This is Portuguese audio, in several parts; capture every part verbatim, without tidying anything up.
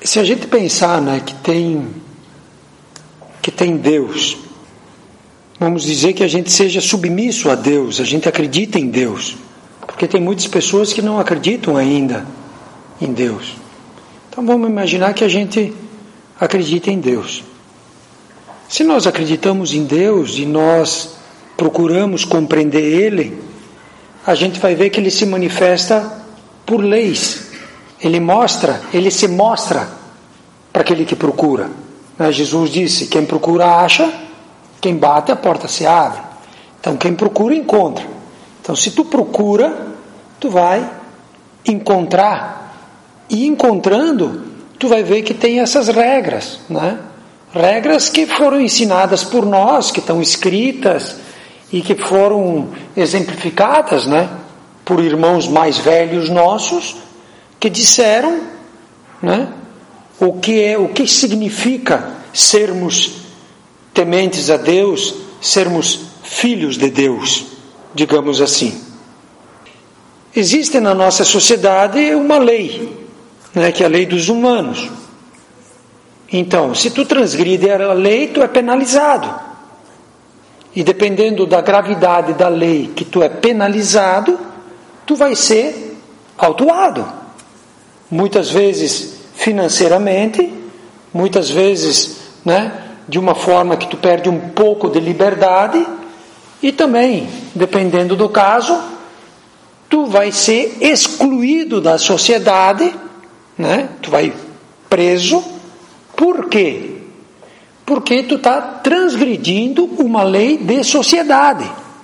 Se a gente pensar, né, que tem que tem Deus, vamos dizer que a gente seja submisso a Deus, a gente acredita em Deus, porque tem muitas pessoas que não acreditam ainda em Deus. Então vamos imaginar que a gente acredita em Deus. Se nós acreditamos em Deus e nós procuramos compreender Ele, a gente vai ver que Ele se manifesta por leis. Ele mostra, Ele se mostra para aquele que procura. Jesus disse, quem procura acha, quem bate a porta se abre. Então quem procura encontra. Então se tu procura, tu vai encontrar. E encontrando, tu vai ver que tem essas regras, né? Regras que foram ensinadas por nós, que estão escritas e que foram exemplificadas, né, por irmãos mais velhos nossos, que disseram, né, o que é, o que significa sermos tementes a Deus, sermos filhos de Deus, digamos assim. Existe na nossa sociedade uma lei, né, que é a lei dos humanos. Então, se tu transgride a lei, tu é penalizado. E dependendo da gravidade da lei que tu é penalizado, tu vai ser autuado. Muitas vezes financeiramente, muitas vezes, né, de uma forma que tu perde um pouco de liberdade, e também, dependendo do caso, tu vai ser excluído da sociedade, né? Tu vai preso. Por quê? Porque tu está transgredindo uma lei de sociedade.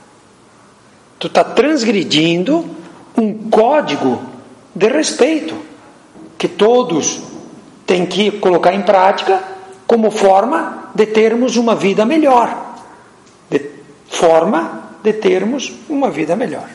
Tu está transgredindo um código de respeito que todos têm que colocar em prática como forma de termos uma vida melhor. De forma de termos uma vida melhor.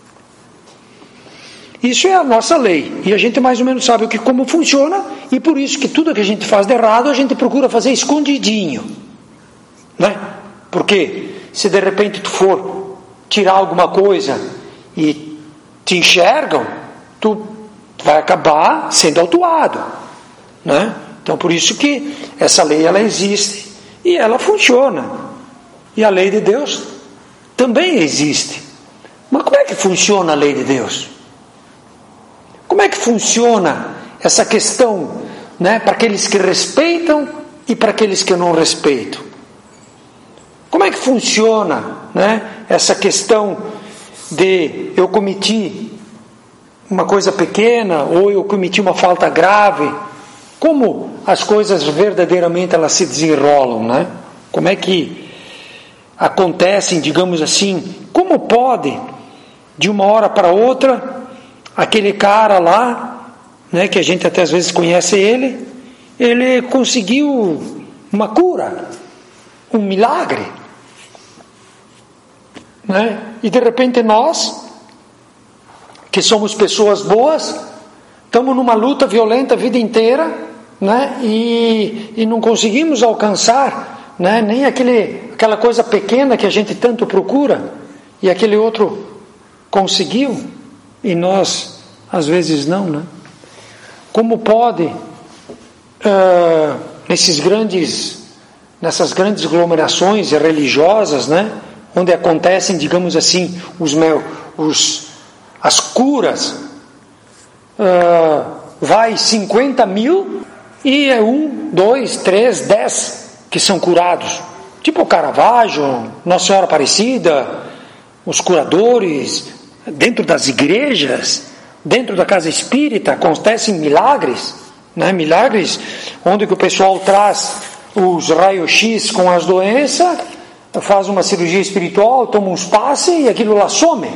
Isso é a nossa lei, e a gente mais ou menos sabe o que, como funciona, e por isso que tudo que a gente faz de errado, a gente procura fazer escondidinho, né? Porque se de repente tu for tirar alguma coisa e te enxergam, tu vai acabar sendo autuado, né? Então por isso que essa lei ela existe e ela funciona, e a lei de Deus também existe. Mas como é que funciona a lei de Deus? Como é que funciona essa questão, né, para aqueles que respeitam e para aqueles que não respeitam? Como é que funciona, né, essa questão de eu cometi uma coisa pequena ou eu cometi uma falta grave? Como as coisas verdadeiramente elas se desenrolam, né? Como é que acontecem, digamos assim? Como pode, de uma hora para outra, aquele cara lá, né, que a gente até às vezes conhece ele, ele conseguiu uma cura, um milagre, né? E de repente nós, que somos pessoas boas, estamos numa luta violenta a vida inteira, né? E, e não conseguimos alcançar, né, nem aquele, aquela coisa pequena que a gente tanto procura, e aquele outro conseguiu. E nós, às vezes, não, né? Como pode, uh, nesses grandes, nessas grandes aglomerações religiosas, né? Onde acontecem, digamos assim, os, os, as curas, uh, vai cinquenta mil e é um, dois, três, dez que são curados. Tipo o Caravaggio, Nossa Senhora Aparecida, os curadores. Dentro das igrejas, dentro da casa espírita, acontecem milagres, né? Milagres onde que o pessoal traz os raios-x com as doenças, faz uma cirurgia espiritual, toma uns passes e aquilo lá some.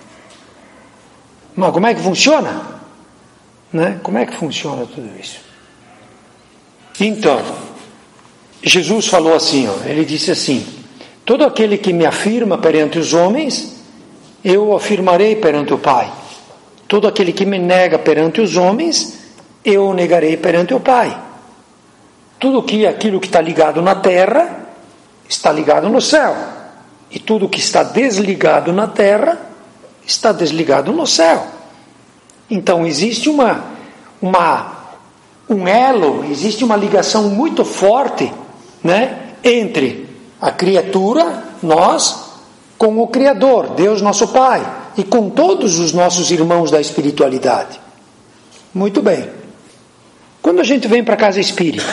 Mas como é que funciona? Né? Como é que funciona tudo isso? Então, Jesus falou assim, ó, ele disse assim, todo aquele que me afirma perante os homens, eu o afirmarei perante o Pai. Todo aquele que me nega perante os homens, eu o negarei perante o Pai. Tudo que aquilo que está ligado na terra, está ligado no céu. E tudo que está desligado na terra, está desligado no céu. Então existe uma, uma, um elo, existe uma ligação muito forte, né, entre a criatura, nós, com o Criador, Deus nosso Pai, e com todos os nossos irmãos da espiritualidade. Muito bem. Quando a gente vem para a casa espírita,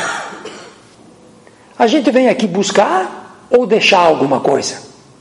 a gente vem aqui buscar ou deixar alguma coisa?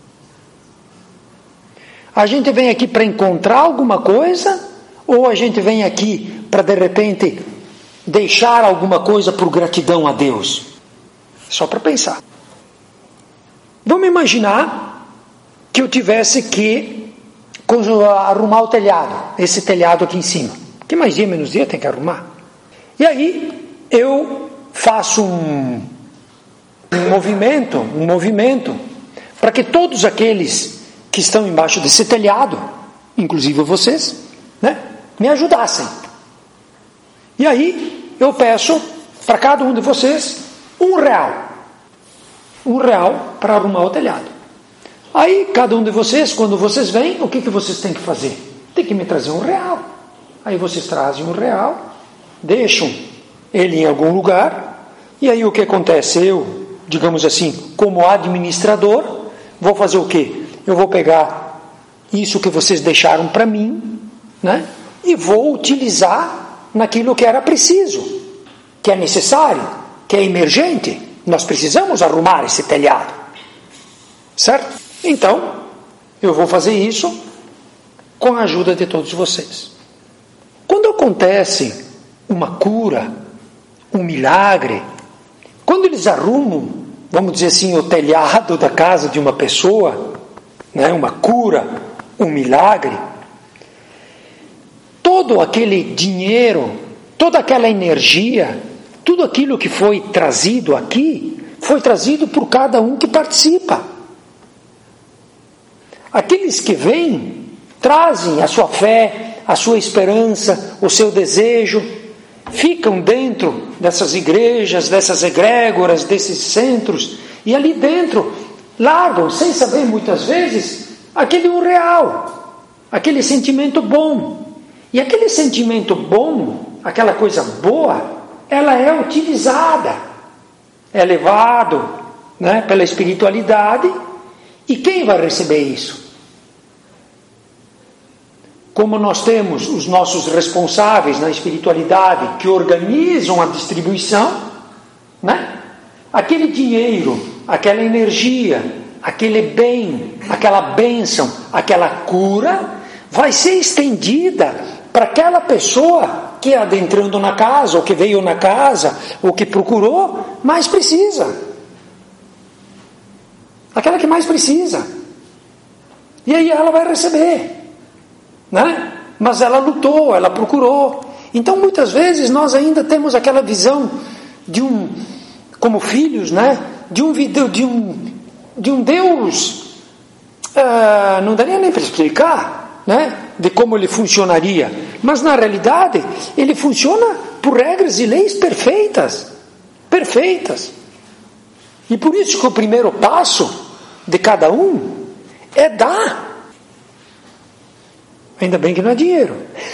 A gente vem aqui para encontrar alguma coisa ou a gente vem aqui para, de repente, deixar alguma coisa por gratidão a Deus? Só para pensar. Vamos imaginar que eu tivesse que arrumar o telhado, esse telhado aqui em cima. Que mais dia, menos dia tem que arrumar. E aí eu faço um, um movimento, um movimento para que todos aqueles que estão embaixo desse telhado, inclusive vocês, né, me ajudassem. E aí eu peço para cada um de vocês um real. Um real para arrumar o telhado. Aí cada um de vocês, quando vocês vêm, o que, que vocês têm que fazer? Tem que me trazer um real. Aí vocês trazem um real, deixam ele em algum lugar, e aí o que acontece? Eu, digamos assim, como administrador, vou fazer o quê? Eu vou pegar isso que vocês deixaram para mim, né? E vou utilizar naquilo que era preciso, que é necessário, que é emergente. Nós precisamos arrumar esse telhado, certo? Então, eu vou fazer isso com a ajuda de todos vocês. Quando acontece uma cura, um milagre, quando eles arrumam, vamos dizer assim, o telhado da casa de uma pessoa, né, uma cura, um milagre, todo aquele dinheiro, toda aquela energia, tudo aquilo que foi trazido aqui, foi trazido por cada um que participa. Aqueles que vêm, trazem a sua fé, a sua esperança, o seu desejo, ficam dentro dessas igrejas, dessas egrégoras, desses centros, e ali dentro largam, sem saber muitas vezes, aquele um real, aquele sentimento bom. E aquele sentimento bom, aquela coisa boa, ela é utilizada, é levado, né, pela espiritualidade, e quem vai receber isso? Como nós temos os nossos responsáveis na espiritualidade que organizam a distribuição, né? Aquele dinheiro, aquela energia, aquele bem, aquela bênção, aquela cura, vai ser estendida para aquela pessoa que adentrando na casa, ou que veio na casa, ou que procurou, mais precisa. Aquela que mais precisa. E aí ela vai receber. Né? Mas ela lutou, ela procurou. Então muitas vezes nós ainda temos aquela visão de um, como filhos, né? de, um, de, um, de um Deus, uh, não daria nem para explicar, né? de como ele funcionaria, mas na realidade ele funciona por regras e leis perfeitas, perfeitas. E por isso que o primeiro passo de cada um é dar. Ainda bem que não é dinheiro.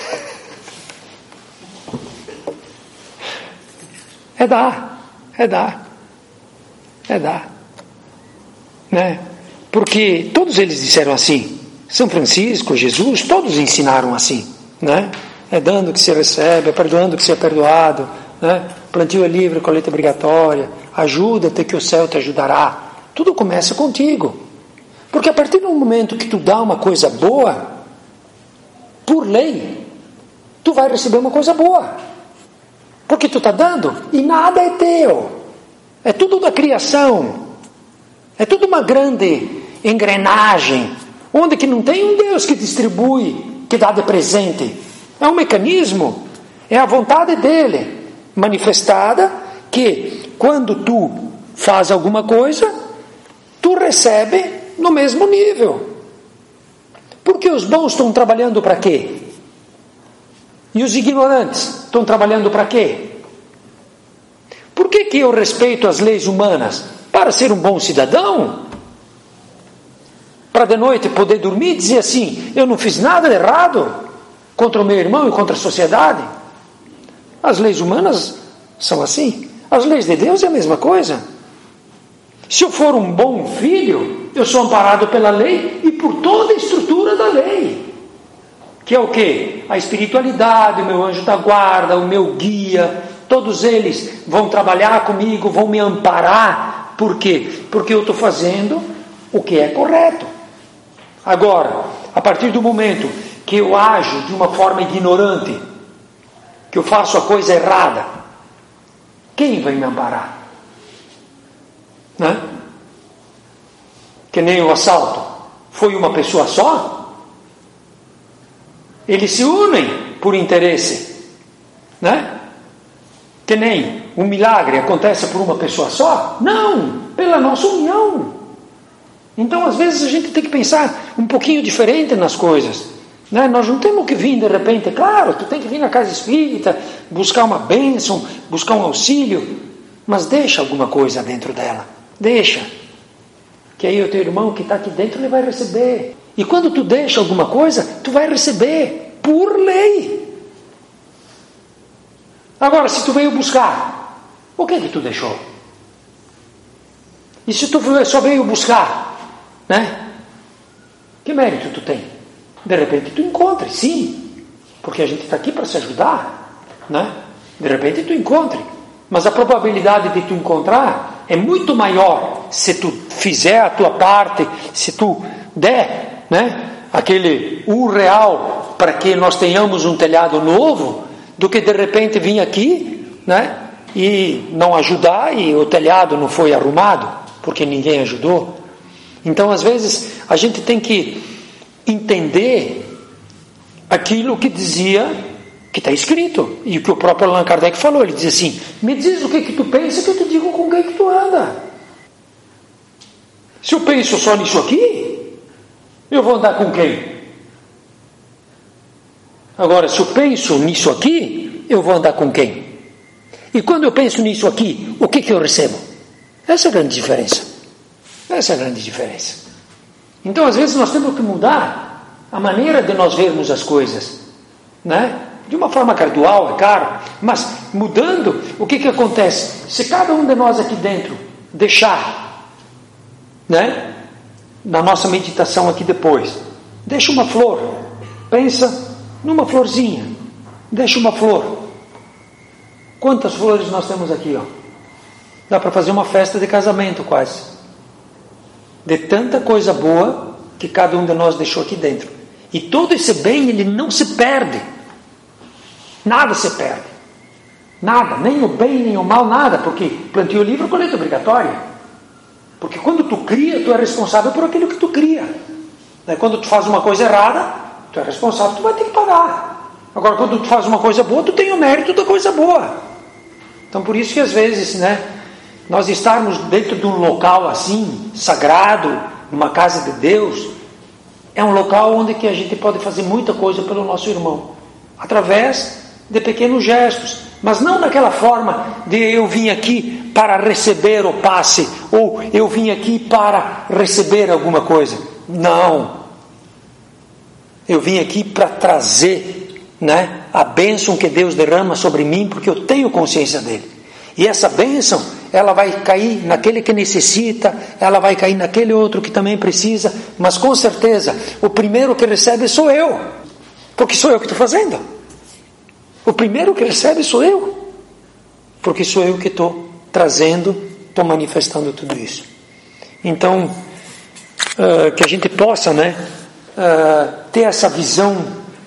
É dar, é dar, é dar. Né? Porque todos eles disseram assim. São Francisco, Jesus, todos ensinaram assim. Né? É dando que se recebe, é perdoando que se é perdoado. Né? Plantio é livre, colheita é obrigatória. Ajuda-te que o céu te ajudará. Tudo começa contigo. Porque a partir do momento que tu dá uma coisa boa, por lei, tu vai receber uma coisa boa. Porque tu está dando e nada é teu. É tudo da criação. É tudo uma grande engrenagem, onde que não tem um Deus que distribui, que dá de presente. É um mecanismo, é a vontade dele, manifestada, que quando tu faz alguma coisa, tu recebe no mesmo nível. Porque os bons estão trabalhando para quê? E os ignorantes estão trabalhando para quê? Por que que eu respeito as leis humanas? Para ser um bom cidadão? Para de noite poder dormir e dizer assim, eu não fiz nada de errado contra o meu irmão e contra a sociedade? As leis humanas são assim. As leis de Deus é a mesma coisa. Se eu for um bom filho, eu sou amparado pela lei e por toda a estrutura da lei. Que é o quê? A espiritualidade, o meu anjo da guarda, o meu guia, todos eles vão trabalhar comigo, vão me amparar. Por quê? Porque eu estou fazendo o que é correto. Agora, a partir do momento que eu ajo de uma forma ignorante, que eu faço a coisa errada, quem vai me amparar? Né? Que nem o assalto. Foi uma pessoa só? Eles se unem por interesse, né? Que nem um milagre acontece por uma pessoa só? Não, pela nossa união. Então às vezes a gente tem que pensar um pouquinho diferente nas coisas, né? Nós não temos que vir de repente, claro, tu tem que vir na casa espírita, buscar uma bênção, buscar um auxílio, mas deixa alguma coisa dentro dela, deixa, que aí o teu irmão que está aqui dentro, ele vai receber. E quando tu deixa alguma coisa, tu vai receber, por lei. Agora, se tu veio buscar, o que é que tu deixou? E se tu só veio buscar, né? Que mérito tu tem? De repente tu encontre, sim, porque a gente está aqui para se ajudar, né? De repente tu encontre, mas a probabilidade de tu encontrar é muito maior se tu fizer a tua parte, se tu der, né, aquele um real para que nós tenhamos um telhado novo, do que de repente vir aqui, né, e não ajudar e o telhado não foi arrumado porque ninguém ajudou. Então às vezes a gente tem que entender aquilo que dizia, que está escrito, e o que o próprio Allan Kardec falou. Ele diz assim: me diz o que que tu pensa, que eu te digo com quem que tu anda. Se eu penso só nisso aqui, eu vou andar com quem? Agora, se eu penso nisso aqui, eu vou andar com quem? E quando eu penso nisso aqui, o que que eu recebo? Essa é a grande diferença. Essa é a grande diferença. Então, às vezes, nós temos que mudar a maneira de nós vermos as coisas, né? De uma forma gradual, é claro, mas mudando, o que que acontece? Se cada um de nós aqui dentro deixar, né, na nossa meditação aqui depois, deixa uma flor, pensa numa florzinha, deixa uma flor. Quantas flores nós temos aqui, ó? Dá para fazer uma festa de casamento quase, de tanta coisa boa que cada um de nós deixou aqui dentro. E todo esse bem, ele não se perde, nada se perde, nada, nem o bem nem o mal, nada, porque plantio livre, colheita obrigatória. Porque quando tu cria, tu é responsável por aquilo que tu cria. Quando tu faz uma coisa errada, tu é responsável, tu vai ter que pagar. Agora, quando tu faz uma coisa boa, tu tem o mérito da coisa boa. Então, por isso que às vezes, né, nós estarmos dentro de um local assim, sagrado, uma casa de Deus, é um local onde que a gente pode fazer muita coisa pelo nosso irmão, através de pequenos gestos, mas não daquela forma de eu vim aqui para receber o passe, ou eu vim aqui para receber alguma coisa. Não. Eu vim aqui para trazer, né, a bênção que Deus derrama sobre mim, porque eu tenho consciência dele. E essa bênção, ela vai cair naquele que necessita, ela vai cair naquele outro que também precisa, mas com certeza, o primeiro que recebe sou eu, porque sou eu que estou fazendo. O primeiro que recebe sou eu, porque sou eu que estou trazendo, estou manifestando tudo isso. Então, uh, que a gente possa, né, uh, ter essa visão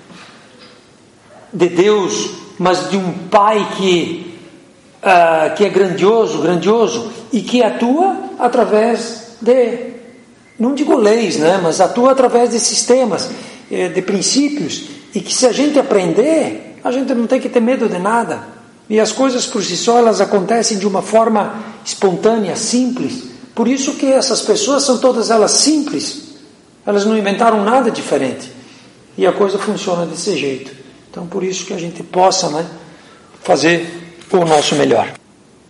de Deus, mas de um Pai que, uh, que é grandioso, grandioso, e que atua através de, não digo leis, né, mas atua através de sistemas, de princípios, e que se a gente aprender, a gente não tem que ter medo de nada. E as coisas por si só, elas acontecem de uma forma espontânea, simples. Por isso que essas pessoas são todas elas simples. Elas não inventaram nada diferente. E a coisa funciona desse jeito. Então, por isso que a gente possa, né, fazer o nosso melhor.